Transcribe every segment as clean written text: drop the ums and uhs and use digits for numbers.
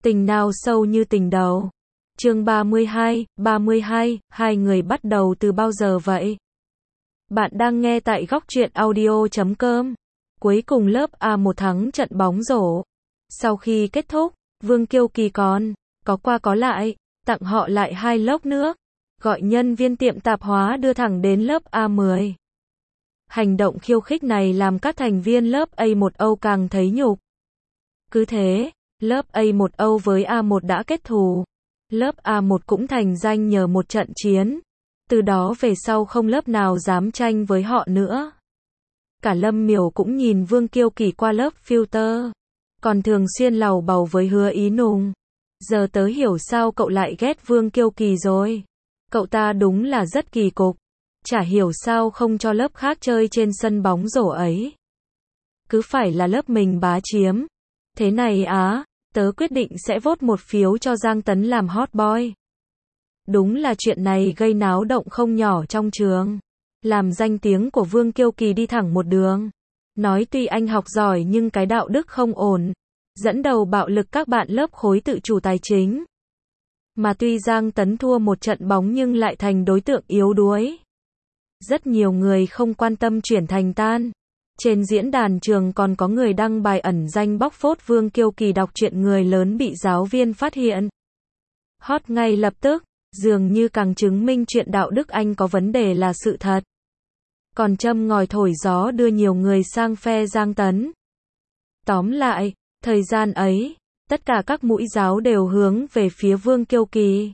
Tình nào sâu như tình đầu. Chương 32, hai người bắt đầu từ bao giờ vậy? Bạn đang nghe tại góc truyện audio.com. Cuối cùng lớp A1 thắng trận bóng rổ. Sau khi kết thúc, Vương Kiêu Kỳ còn có qua có lại, tặng họ lại 2 lốc nước, gọi nhân viên tiệm tạp hóa đưa thẳng đến lớp A10. Hành động khiêu khích này làm các thành viên lớp A1O càng thấy nhục. Cứ thế, lớp A1O với A1 đã kết thù. Lớp A1 cũng thành danh nhờ một trận chiến. Từ đó về sau không lớp nào dám tranh với họ nữa. Cả Lâm Miểu cũng nhìn Vương Kiêu Kỳ qua lớp filter. Còn thường xuyên lầu bầu với Hứa Ý Nùng. Giờ tớ hiểu sao cậu lại ghét Vương Kiêu Kỳ rồi. Cậu ta đúng là rất kỳ cục. Chả hiểu sao không cho lớp khác chơi trên sân bóng rổ ấy. Cứ phải là lớp mình bá chiếm. Thế này á, tớ quyết định sẽ vote một phiếu cho Giang Tấn làm hot boy. Đúng là chuyện này gây náo động không nhỏ trong trường. Làm danh tiếng của Vương Kiêu Kỳ đi thẳng một đường. Nói tuy anh học giỏi nhưng cái đạo đức không ổn. Dẫn đầu bạo lực các bạn lớp khối tự chủ tài chính. Mà tuy Giang Tấn thua một trận bóng nhưng lại thành đối tượng yếu đuối. Rất nhiều người không quan tâm chuyển thành tan. Trên diễn đàn trường còn có người đăng bài ẩn danh bóc phốt Vương Kiêu Kỳ đọc truyện người lớn bị giáo viên phát hiện. Hot ngay lập tức, dường như càng chứng minh chuyện đạo đức anh có vấn đề là sự thật. Còn châm ngòi thổi gió đưa nhiều người sang phe Giang Tấn. Tóm lại, thời gian ấy, tất cả các mũi giáo đều hướng về phía Vương Kiêu Kỳ.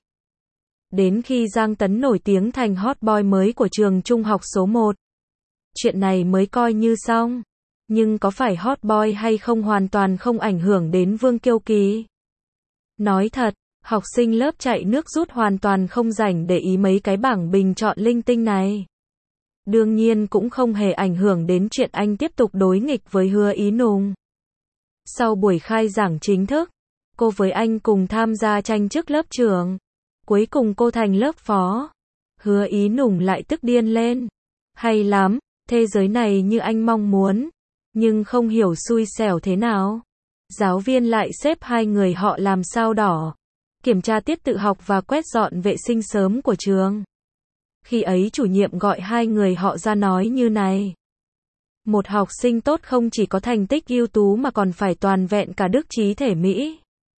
Đến khi Giang Tấn nổi tiếng thành hot boy mới của trường trung học số 1. Chuyện này mới coi như xong. Nhưng có phải hot boy hay không hoàn toàn không ảnh hưởng đến Vương Kiêu Kỳ. Nói thật, học sinh lớp chạy nước rút hoàn toàn không rảnh để ý mấy cái bảng bình chọn linh tinh này. Đương nhiên cũng không hề ảnh hưởng đến chuyện anh tiếp tục đối nghịch với Hứa Ý Nùng. Sau buổi khai giảng chính thức, cô với anh cùng tham gia tranh chức lớp trưởng. Cuối cùng cô thành lớp phó. Hứa Ý Nùng lại tức điên lên. Hay lắm, thế giới này như anh mong muốn. Nhưng không hiểu xui xẻo thế nào. Giáo viên lại xếp 2 người họ làm sao đỏ. Kiểm tra tiết tự học và quét dọn vệ sinh sớm của trường. Khi ấy chủ nhiệm gọi 2 người họ ra nói như này. Một học sinh tốt không chỉ có thành tích ưu tú mà còn phải toàn vẹn cả đức trí thể mỹ.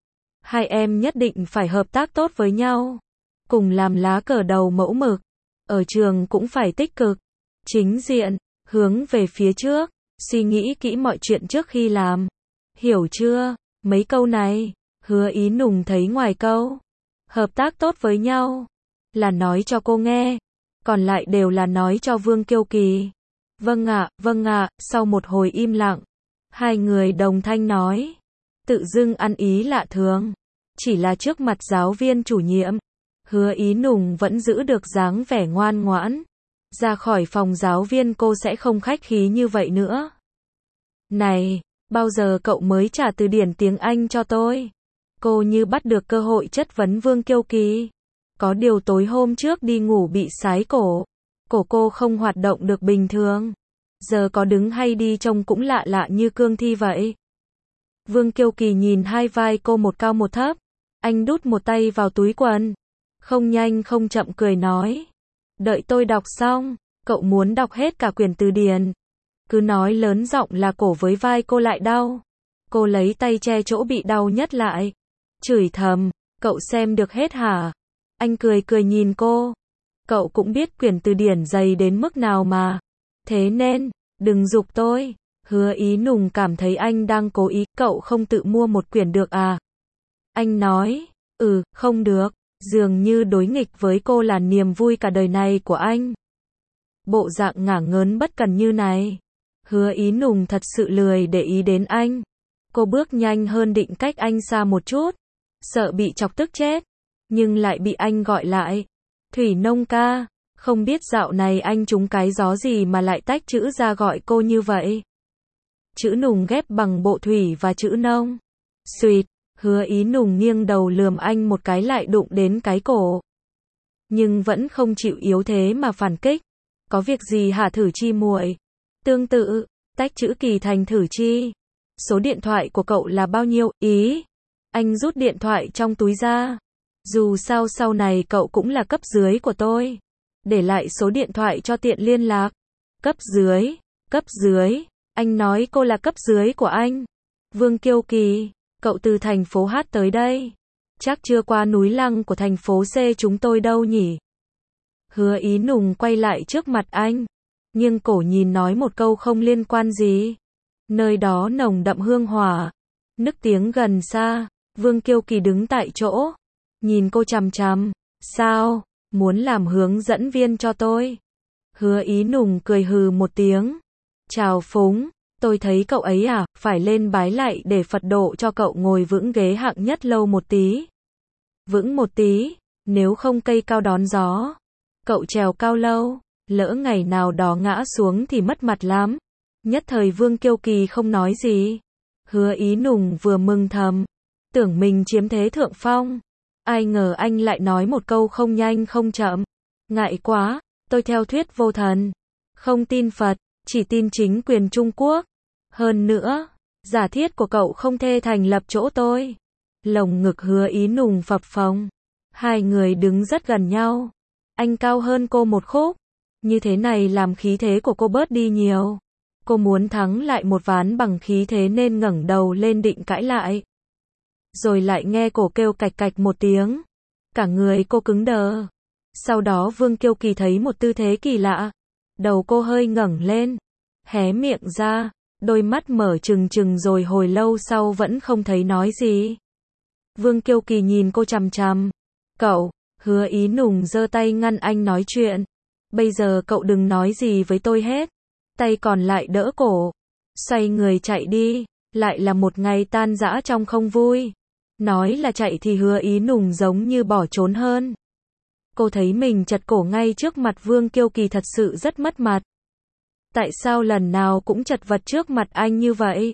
2 em nhất định phải hợp tác tốt với nhau. Cùng làm lá cờ đầu mẫu mực. Ở trường cũng phải tích cực. Chính diện, hướng về phía trước. Suy nghĩ kỹ mọi chuyện trước khi làm. Hiểu chưa? Mấy câu này, Hứa Ý Nùng thấy ngoài câu hợp tác tốt với nhau là nói cho cô nghe. Còn lại đều là nói cho Vương Kiêu Kỳ. Vâng ạ, sau một hồi im lặng. 2 người đồng thanh nói. Tự dưng ăn ý lạ thường. Chỉ là trước mặt giáo viên chủ nhiệm. Hứa Ý Nùng vẫn giữ được dáng vẻ ngoan ngoãn. Ra khỏi phòng giáo viên cô sẽ không khách khí như vậy nữa. Này, bao giờ cậu mới trả từ điển tiếng Anh cho tôi? Cô như bắt được cơ hội chất vấn Vương Kiêu Kỳ. Có điều tối hôm trước đi ngủ bị sái cổ. Cổ cô không hoạt động được bình thường. Giờ có đứng hay đi trông cũng lạ lạ như cương thi vậy. Vương Kiêu Kỳ nhìn 2 vai cô một cao một thấp. Anh đút một tay vào túi quần. Không nhanh không chậm cười nói. Đợi tôi đọc xong, cậu muốn đọc hết cả quyển từ điển. Cứ nói lớn giọng là cổ với vai cô lại đau. Cô lấy tay che chỗ bị đau nhất lại. Chửi thầm, cậu xem được hết hả? Anh cười cười nhìn cô. Cậu cũng biết quyển từ điển dày đến mức nào mà. Thế nên, đừng giục tôi. Hứa Ý Nùng cảm thấy anh đang cố ý. Cậu không tự mua một quyển được à? Anh nói, không được. Dường như đối nghịch với cô là niềm vui cả đời này của anh. Bộ dạng ngả ngớn bất cần như này. Hứa Ý Nùng thật sự lười để ý đến anh. Cô bước nhanh hơn định cách anh xa một chút. Sợ bị chọc tức chết. Nhưng lại bị anh gọi lại. Thủy Nông ca. Không biết dạo này anh trúng cái gió gì mà lại tách chữ ra gọi cô như vậy. Chữ Nùng ghép bằng bộ thủy và chữ nông. Xuyệt. Hứa Ý Nùng nghiêng đầu lườm anh một cái lại đụng đến cái cổ. Nhưng vẫn không chịu yếu thế mà phản kích. Có việc gì hả Thử Chi muội? Tương tự, tách chữ Kỳ thành Thử Chi. Số điện thoại của cậu là bao nhiêu? Ý. Anh rút điện thoại trong túi ra. Dù sao sau này cậu cũng là cấp dưới của tôi. Để lại số điện thoại cho tiện liên lạc. Cấp dưới, cấp dưới, anh nói cô là cấp dưới của anh. Vương Kiêu Kỳ, cậu từ thành phố H tới đây. Chắc chưa qua núi Lăng của thành phố C chúng tôi đâu nhỉ? Hứa Ý Nùng quay lại trước mặt anh. Nhưng cổ nhìn nói một câu không liên quan gì. Nơi đó nồng đậm hương hỏa. Nức tiếng gần xa. Vương Kiêu Kỳ đứng tại chỗ. Nhìn cô chằm chằm. Sao? Muốn làm hướng dẫn viên cho tôi? Hứa Ý Nùng cười hừ một tiếng. Chào phúng. Tôi thấy cậu ấy à, phải lên bái lạy để Phật độ cho cậu ngồi vững ghế hạng nhất lâu một tí. Vững một tí, nếu không cây cao đón gió. Cậu trèo cao lâu, lỡ ngày nào đó ngã xuống thì mất mặt lắm. Nhất thời Vương Kiêu Kỳ không nói gì. Hứa Ý Nùng vừa mừng thầm, tưởng mình chiếm thế thượng phong. Ai ngờ anh lại nói một câu không nhanh không chậm. Ngại quá, tôi theo thuyết vô thần. Không tin Phật, chỉ tin chính quyền Trung Quốc. Hơn nữa, giả thiết của cậu không thể thành lập chỗ tôi. Lồng ngực Hứa Ý Nùng phập phồng. Hai người đứng rất gần nhau. Anh cao hơn cô một khúc. Như thế này làm khí thế của cô bớt đi nhiều. Cô muốn thắng lại một ván bằng khí thế nên ngẩng đầu lên định cãi lại. Rồi lại nghe cổ kêu cạch cạch một tiếng. Cả người cô cứng đờ. Sau đó Vương Kiêu Kỳ thấy một tư thế kỳ lạ. Đầu cô hơi ngẩng lên. Hé miệng ra. Đôi mắt mở trừng trừng rồi hồi lâu sau vẫn không thấy nói gì. Vương Kiêu Kỳ nhìn cô chằm chằm. Cậu, Hứa Ý Nùng giơ tay ngăn anh nói chuyện. Bây giờ cậu đừng nói gì với tôi hết. Tay còn lại đỡ cổ. Xoay người chạy đi. Lại là một ngày tan rã trong không vui. Nói là chạy thì Hứa Ý Nùng giống như bỏ trốn hơn. Cô thấy mình chật cổ ngay trước mặt Vương Kiêu Kỳ thật sự rất mất mặt. Tại sao lần nào cũng chật vật trước mặt anh như vậy?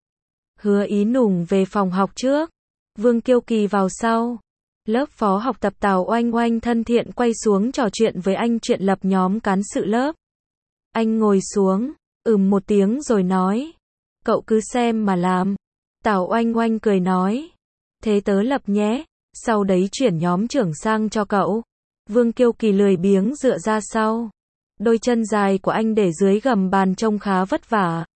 Hứa Ý Nùng về phòng học trước. Vương Kiêu Kỳ vào sau. Lớp phó học tập Tào Oanh Oanh thân thiện quay xuống trò chuyện với anh chuyện lập nhóm cán sự lớp. Anh ngồi xuống, một tiếng rồi nói. Cậu cứ xem mà làm. Tào Oanh Oanh cười nói. Thế tớ lập nhé, sau đấy chuyển nhóm trưởng sang cho cậu. Vương Kiêu Kỳ lười biếng dựa ra sau. Đôi chân dài của anh để dưới gầm bàn trông khá vất vả.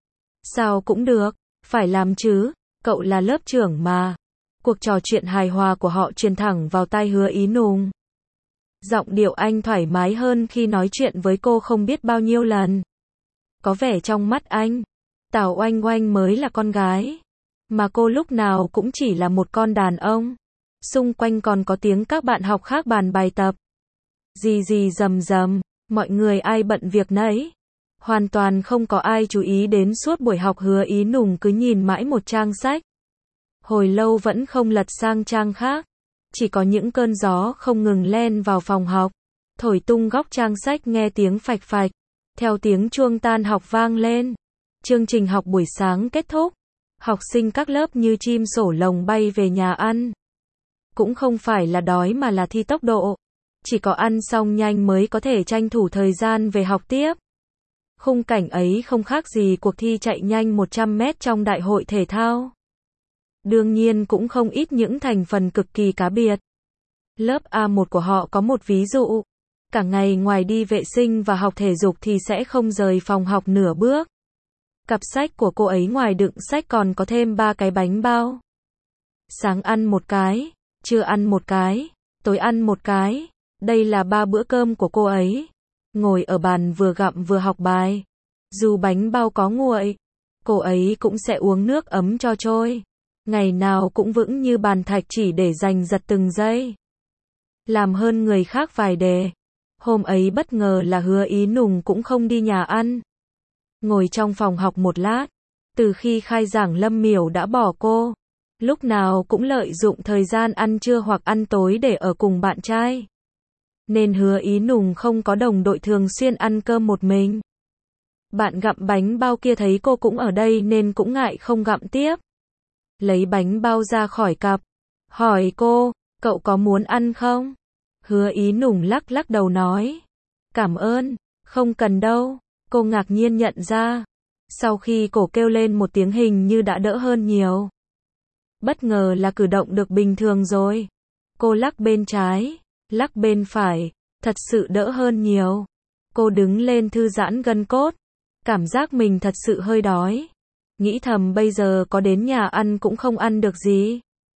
Sao cũng được, phải làm chứ, cậu là lớp trưởng mà. Cuộc trò chuyện hài hòa của họ truyền thẳng vào tai Hứa Ý Nùng. Giọng điệu anh thoải mái hơn khi nói chuyện với cô không biết bao nhiêu lần. Có vẻ trong mắt anh, Tào Oanh Oanh mới là con gái. Mà cô lúc nào cũng chỉ là một con đàn ông. Xung quanh còn có tiếng các bạn học khác bàn bài tập. Gì gì rầm rầm, mọi người ai bận việc nấy. Hoàn toàn không có ai chú ý đến suốt buổi học Hứa Ý Nùng cứ nhìn mãi một trang sách. Hồi lâu vẫn không lật sang trang khác. Chỉ có những cơn gió không ngừng len vào phòng học. Thổi tung góc trang sách nghe tiếng phạch phạch. Theo tiếng chuông tan học vang lên. Chương trình học buổi sáng kết thúc. Học sinh các lớp như chim sổ lồng bay về nhà ăn. Cũng không phải là đói mà là thi tốc độ. Chỉ có ăn xong nhanh mới có thể tranh thủ thời gian về học tiếp. Khung cảnh ấy không khác gì cuộc thi chạy nhanh 100 mét trong đại hội thể thao. Đương nhiên cũng không ít những thành phần cực kỳ cá biệt. Lớp A1 của họ có một ví dụ. Cả ngày ngoài đi vệ sinh và học thể dục thì sẽ không rời phòng học nửa bước. Cặp sách của cô ấy ngoài đựng sách còn có thêm 3 cái bánh bao. Sáng ăn một cái, trưa ăn một cái, tối ăn một cái. Đây là 3 bữa cơm của cô ấy. Ngồi ở bàn vừa gặm vừa học bài. Dù bánh bao có nguội, cô ấy cũng sẽ uống nước ấm cho trôi. Ngày nào cũng vững như bàn thạch chỉ để giành giật từng giây. Làm hơn người khác vài đề. Hôm ấy bất ngờ là Hứa Ý Nùng cũng không đi nhà ăn. Ngồi trong phòng học một lát. Từ khi khai giảng Lâm Miểu đã bỏ cô. Lúc nào cũng lợi dụng thời gian ăn trưa hoặc ăn tối để ở cùng bạn trai. Nên Hứa Ý Nùng không có đồng đội thường xuyên ăn cơm một mình. Bạn gặm bánh bao kia thấy cô cũng ở đây nên cũng ngại không gặm tiếp. Lấy bánh bao ra khỏi cặp. Hỏi cô, cậu có muốn ăn không? Hứa Ý Nùng lắc lắc đầu nói. Cảm ơn, không cần đâu. Cô ngạc nhiên nhận ra. Sau khi cổ kêu lên một tiếng hình như đã đỡ hơn nhiều. Bất ngờ là cử động được bình thường rồi. Cô lắc bên trái, lắc bên phải, thật sự đỡ hơn nhiều. Cô đứng lên thư giãn gân cốt, cảm giác mình thật sự hơi đói. Nghĩ thầm bây giờ có đến nhà ăn cũng không ăn được gì.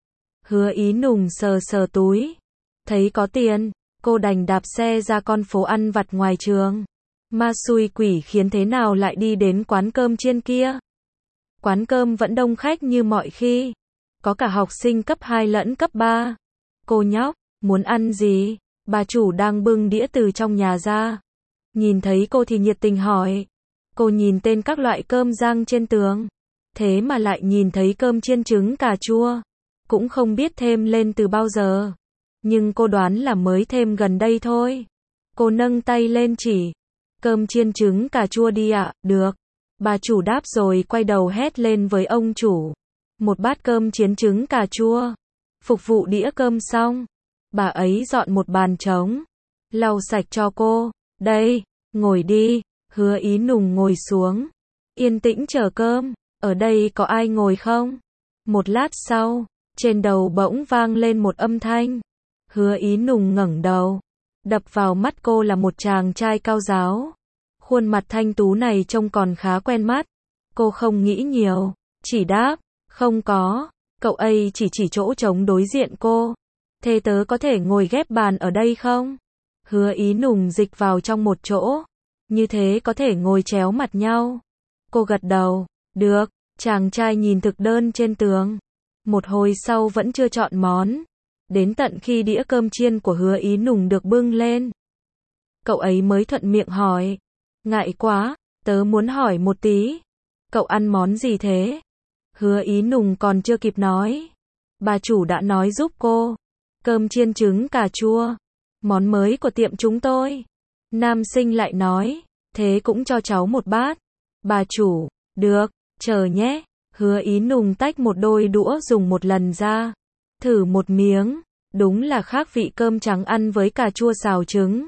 Hứa Ý Nùng sờ sờ túi, thấy có tiền, cô đành đạp xe ra con phố ăn vặt ngoài trường. Ma xui quỷ khiến thế nào lại đi đến quán cơm chiên kia. Quán cơm vẫn đông khách như mọi khi, có cả học sinh cấp 2 lẫn cấp 3. Cô nhóc, muốn ăn gì? Bà chủ đang bưng đĩa từ trong nhà ra. Nhìn thấy cô thì nhiệt tình hỏi. Cô nhìn tên các loại cơm rang trên tường. Thế mà lại nhìn thấy cơm chiên trứng cà chua. Cũng không biết thêm lên từ bao giờ. Nhưng cô đoán là mới thêm gần đây thôi. Cô nâng tay lên chỉ. Cơm chiên trứng cà chua đi ạ, được. Bà chủ đáp rồi quay đầu hét lên với ông chủ. Một bát cơm chiên trứng cà chua. Phục vụ đĩa cơm xong. Bà ấy dọn một bàn trống. Lau sạch cho cô. Đây, ngồi đi. Hứa Ý Nùng ngồi xuống. Yên tĩnh chờ cơm. Ở đây có ai ngồi không? Một lát sau, trên đầu bỗng vang lên một âm thanh. Hứa Ý Nùng ngẩng đầu. Đập vào mắt cô là một chàng trai cao ráo. Khuôn mặt thanh tú này trông còn khá quen mắt. Cô không nghĩ nhiều, chỉ đáp, không có. Cậu ấy chỉ chỗ trống đối diện cô. Thế tớ có thể ngồi ghép bàn ở đây không? Hứa Ý Nùng dịch vào trong một chỗ. Như thế có thể ngồi chéo mặt nhau. Cô gật đầu, được. Chàng trai nhìn thực đơn trên tường. Một hồi sau vẫn chưa chọn món. Đến tận khi đĩa cơm chiên của Hứa Ý Nùng được bưng lên. Cậu ấy mới thuận miệng hỏi. Ngại quá, tớ muốn hỏi một tí. Cậu ăn món gì thế? Hứa Ý Nùng còn chưa kịp nói. Bà chủ đã nói giúp cô. Cơm chiên trứng cà chua. Món mới của tiệm chúng tôi. Nam sinh lại nói. Thế cũng cho cháu một bát. Bà chủ, được, chờ nhé. Hứa Ý Nùng tách một đôi đũa dùng một lần ra. Thử một miếng. Đúng là khác vị cơm trắng ăn với cà chua xào trứng.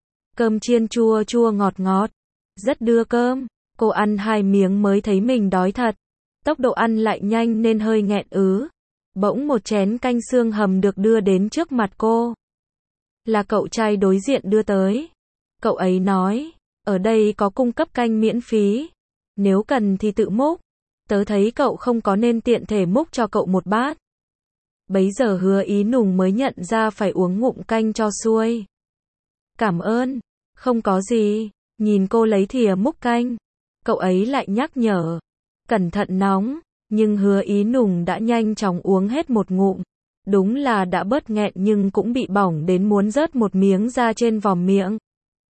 Cơm chiên chua chua ngọt ngọt. Rất đưa cơm. Cô ăn 2 miếng mới thấy mình đói thật. Tốc độ ăn lại nhanh nên hơi nghẹn ứ. Bỗng một chén canh xương hầm được đưa đến trước mặt cô. Là cậu trai đối diện đưa tới. Cậu ấy nói, ở đây có cung cấp canh miễn phí. Nếu cần thì tự múc. Tớ thấy cậu không có nên tiện thể múc cho cậu một bát. Bấy giờ Hứa Ý Nùng mới nhận ra phải uống ngụm canh cho xuôi. Cảm ơn. Không có gì. Nhìn cô lấy thìa múc canh. Cậu ấy lại nhắc nhở. Cẩn thận nóng. Nhưng Hứa Ý Nùng đã nhanh chóng uống hết một ngụm. Đúng là đã bớt nghẹn nhưng cũng bị bỏng đến muốn rớt một miếng ra trên vòm miệng.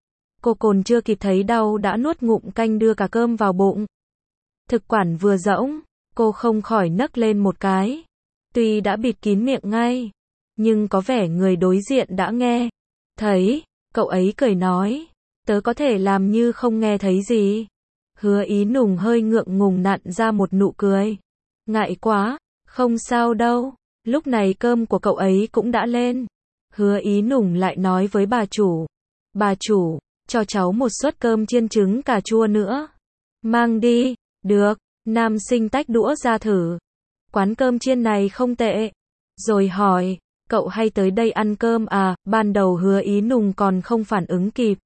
Cô còn chưa kịp thấy đau đã nuốt ngụm canh đưa cả cơm vào bụng. Thực quản vừa rỗng, cô không khỏi nấc lên một cái. Tuy đã bịt kín miệng ngay, nhưng có vẻ người đối diện đã nghe. Thấy, cậu ấy cười nói, tớ có thể làm như không nghe thấy gì. Hứa Ý Nùng hơi ngượng ngùng nặn ra một nụ cười. Ngại quá, không sao đâu. Lúc này cơm của cậu ấy cũng đã lên. Hứa Ý Nùng lại nói với bà chủ. Bà chủ, cho cháu một suất cơm chiên trứng cà chua nữa. Mang đi, được. Nam sinh tách đũa ra thử. Quán cơm chiên này không tệ. Rồi hỏi, cậu hay tới đây ăn cơm à? Ban đầu Hứa Ý Nùng còn không phản ứng kịp.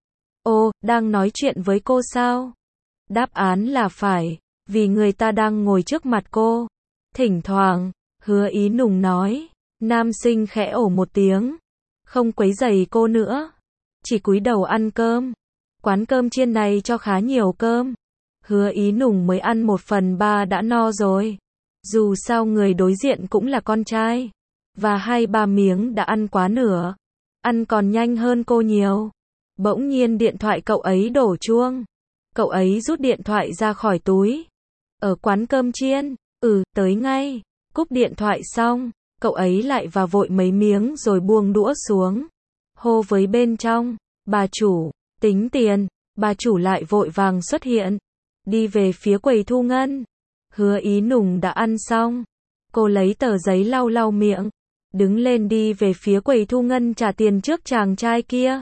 Ô, đang nói chuyện với cô sao? Đáp án là phải, vì người ta đang ngồi trước mặt cô. Thỉnh thoảng, Hứa Ý Nùng nói. Nam sinh khẽ ồ một tiếng. Không quấy rầy cô nữa. Chỉ cúi đầu ăn cơm. Quán cơm chiên này cho khá nhiều cơm. Hứa Ý Nùng mới ăn 1/3 đã no rồi. Dù sao người đối diện cũng là con trai. Và 2-3 miếng đã ăn quá nửa. Ăn còn nhanh hơn cô nhiều. Bỗng nhiên điện thoại cậu ấy đổ chuông. Cậu ấy rút điện thoại ra khỏi túi. Ở quán cơm chiên, tới ngay. Cúp điện thoại xong, cậu ấy lại vào vội mấy miếng rồi buông đũa xuống. Hô với bên trong, bà chủ, tính tiền. Bà chủ lại vội vàng xuất hiện. Đi về phía quầy thu ngân. Hứa Ý Nùng đã ăn xong. Cô lấy tờ giấy lau lau miệng. Đứng lên đi về phía quầy thu ngân trả tiền trước chàng trai kia.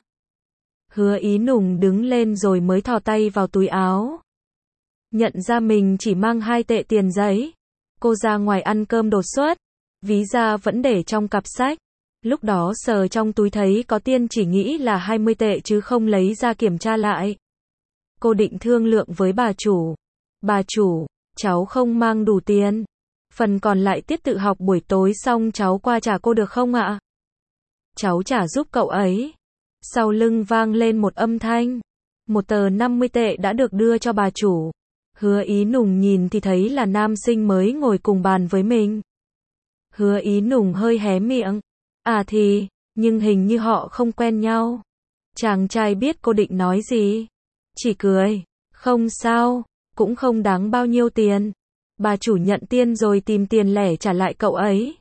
Hứa Ý Nùng đứng lên rồi mới thò tay vào túi áo. Nhận ra mình chỉ mang 2 tệ tiền giấy. Cô ra ngoài ăn cơm đột xuất, ví da vẫn để trong cặp sách. Lúc đó sờ trong túi thấy có tiền chỉ nghĩ là 20 tệ chứ không lấy ra kiểm tra lại. Cô định thương lượng với bà chủ. Bà chủ, cháu không mang đủ tiền. Phần còn lại tiết tự học buổi tối xong cháu qua trả cô được không ạ? Cháu trả giúp cậu ấy. Sau lưng vang lên một âm thanh. Một tờ 50 tệ đã được đưa cho bà chủ. Hứa Ý Nùng nhìn thì thấy là nam sinh mới ngồi cùng bàn với mình. Hứa Ý Nùng hơi hé miệng. À thì, nhưng hình như họ không quen nhau. Chàng trai biết cô định nói gì. Chỉ cười. Không sao, cũng không đáng bao nhiêu tiền. Bà chủ nhận tiền rồi tìm tiền lẻ trả lại cậu ấy.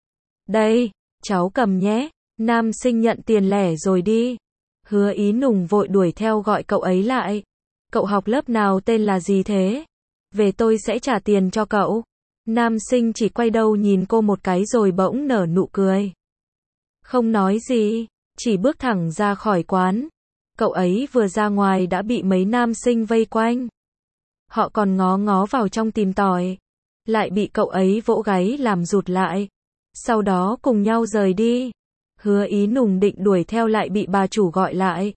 Đây, cháu cầm nhé. Nam sinh nhận tiền lẻ rồi đi. Hứa Ý Nùng vội đuổi theo gọi cậu ấy lại. Cậu học lớp nào, tên là gì thế? Về tôi sẽ trả tiền cho cậu. Nam sinh chỉ quay đầu nhìn cô một cái rồi bỗng nở nụ cười. Không nói gì, chỉ bước thẳng ra khỏi quán. Cậu ấy vừa ra ngoài đã bị mấy nam sinh vây quanh. Họ còn ngó ngó vào trong tìm tòi. Lại bị cậu ấy vỗ gáy làm rụt lại. Sau đó cùng nhau rời đi. Hứa Ý Nùng định đuổi theo lại bị bà chủ gọi lại.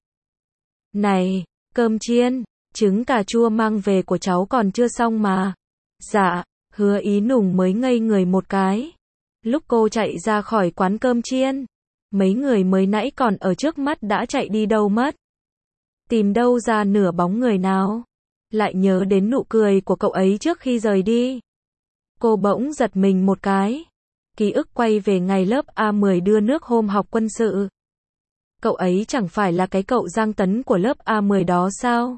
Này, cơm chiên, trứng cà chua mang về của cháu còn chưa xong mà. Dạ, Hứa Ý Nùng mới ngây người một cái. Lúc cô chạy ra khỏi quán cơm chiên, mấy người mới nãy còn ở trước mắt đã chạy đi đâu mất. Tìm đâu ra nửa bóng người nào. Lại nhớ đến nụ cười của cậu ấy trước khi rời đi. Cô bỗng giật mình một cái. Ký ức quay về ngày lớp A10 đưa nước hôm học quân sự. Cậu ấy chẳng phải là cái cậu Giang Tấn của lớp A10 đó sao?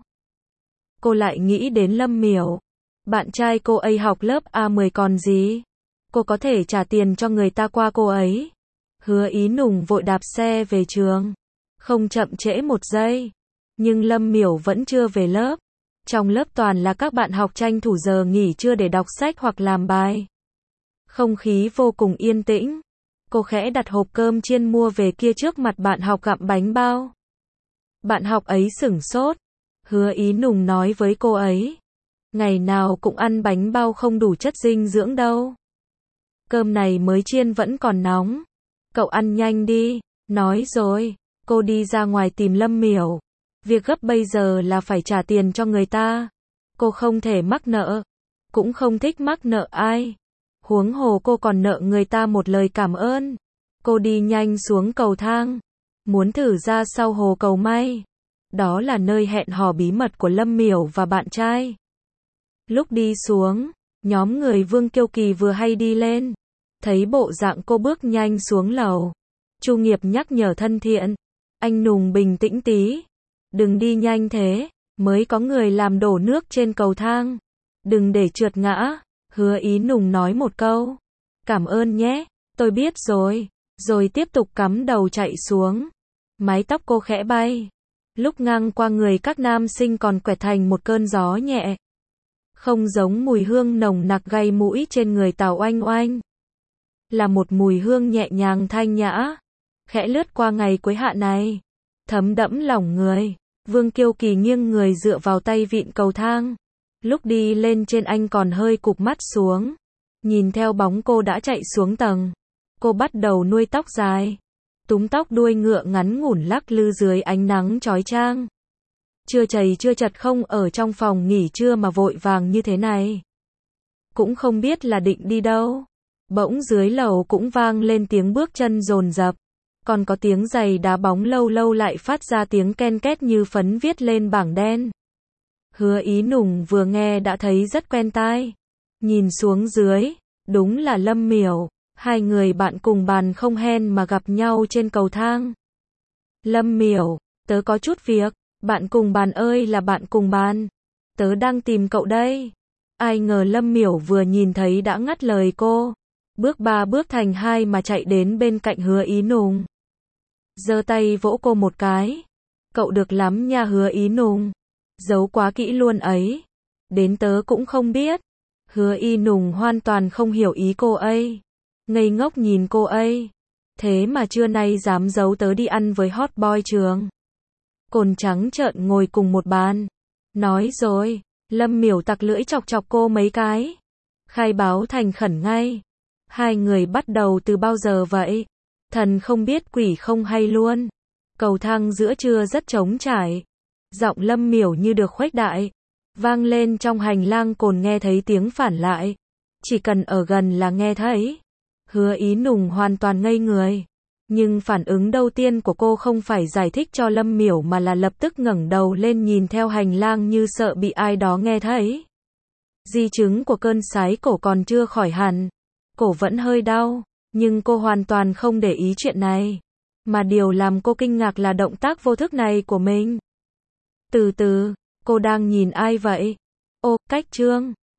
Cô lại nghĩ đến Lâm Miểu. Bạn trai cô ấy học lớp A10 còn gì? Cô có thể trả tiền cho người ta qua cô ấy. Hứa Ý Nùng vội đạp xe về trường. Không chậm trễ một giây. Nhưng Lâm Miểu vẫn chưa về lớp. Trong lớp toàn là các bạn học tranh thủ giờ nghỉ trưa để đọc sách hoặc làm bài. Không khí vô cùng yên tĩnh. Cô khẽ đặt hộp cơm chiên mua về kia trước mặt bạn học gặm bánh bao. Bạn học ấy sửng sốt. Hứa Ý Nùng nói với cô ấy. Ngày nào cũng ăn bánh bao không đủ chất dinh dưỡng đâu. Cơm này mới chiên vẫn còn nóng. Cậu ăn nhanh đi. Nói rồi, cô đi ra ngoài tìm Lâm Miểu. Việc gấp bây giờ là phải trả tiền cho người ta. Cô không thể mắc nợ. Cũng không thích mắc nợ ai. Huống hồ cô còn nợ người ta một lời cảm ơn. Cô đi nhanh xuống cầu thang. Muốn thử ra sau hồ cầu may. Đó là nơi hẹn hò bí mật của Lâm Miểu và bạn trai. Lúc đi xuống, nhóm người Vương Kiêu Kỳ vừa hay đi lên. Thấy bộ dạng cô bước nhanh xuống lầu. Chu Nghiệp nhắc nhở thân thiện. Anh Nùng bình tĩnh tí. Đừng đi nhanh thế, mới có người làm đổ nước trên cầu thang. Đừng để trượt ngã. Hứa Ý Nùng nói một câu. Cảm ơn nhé, tôi biết rồi. Rồi tiếp tục cắm đầu chạy xuống. Mái tóc cô khẽ bay. Lúc ngang qua người các nam sinh còn quẹt thành một cơn gió nhẹ. Không giống mùi hương nồng nặc gây mũi trên người Tào Oanh Oanh. Là một mùi hương nhẹ nhàng thanh nhã. Khẽ lướt qua ngày cuối hạ này. Thấm đẫm lòng người. Vương Kiêu Kỳ nghiêng người dựa vào tay vịn cầu thang. Lúc đi lên trên anh còn hơi cụp mắt xuống. Nhìn theo bóng cô đã chạy xuống tầng. Cô bắt đầu nuôi tóc dài. Túm tóc đuôi ngựa ngắn ngủn lắc lư dưới ánh nắng chói chang. Chưa chầy chưa chật không ở trong phòng nghỉ trưa mà vội vàng như thế này. Cũng không biết là định đi đâu. Bỗng dưới lầu cũng vang lên tiếng bước chân dồn dập. Còn có tiếng giày đá bóng lâu lâu lại phát ra tiếng ken két như phấn viết lên bảng đen. Hứa Ý Nùng vừa nghe đã thấy rất quen tai. Nhìn xuống dưới, đúng là Lâm Miểu. Hai người bạn cùng bàn không hẹn mà gặp nhau trên cầu thang. Lâm Miểu, tớ có chút việc. Bạn cùng bàn ơi là bạn cùng bàn. Tớ đang tìm cậu đây. Ai ngờ Lâm Miểu vừa nhìn thấy đã ngắt lời cô. Bước 3 bước thành 2 mà chạy đến bên cạnh Hứa Ý Nùng. Giơ tay vỗ cô một cái. Cậu được lắm nha Hứa Ý Nùng. Giấu quá kỹ luôn ấy. Đến tớ cũng không biết. Hứa Ý Nùng hoàn toàn không hiểu ý cô ấy. Ngây ngốc nhìn cô ấy. Thế mà trưa nay dám giấu tớ đi ăn với hot boy trường. Cồn trắng trợn ngồi cùng một bàn. Nói rồi, Lâm Miểu tặc lưỡi chọc chọc cô mấy cái. khai báo thành khẩn ngay. Hai người bắt đầu từ bao giờ vậy? Thần không biết quỷ không hay luôn. Cầu thang giữa trưa rất trống trải. Giọng Lâm Miểu như được khuếch đại. Vang lên trong hành lang Cồn nghe thấy tiếng phản lại. Chỉ cần ở gần là nghe thấy. Hứa Ý Nùng hoàn toàn ngây người. Nhưng phản ứng đầu tiên của cô không phải giải thích cho Lâm Miểu mà là lập tức ngẩng đầu lên nhìn theo hành lang như sợ bị ai đó nghe thấy. Di chứng của cơn sái cổ còn chưa khỏi hẳn. Cổ vẫn hơi đau, nhưng cô hoàn toàn không để ý chuyện này. Mà điều làm cô kinh ngạc là động tác vô thức này của mình. Từ từ, cô đang nhìn ai vậy? Ô, Cách Trương.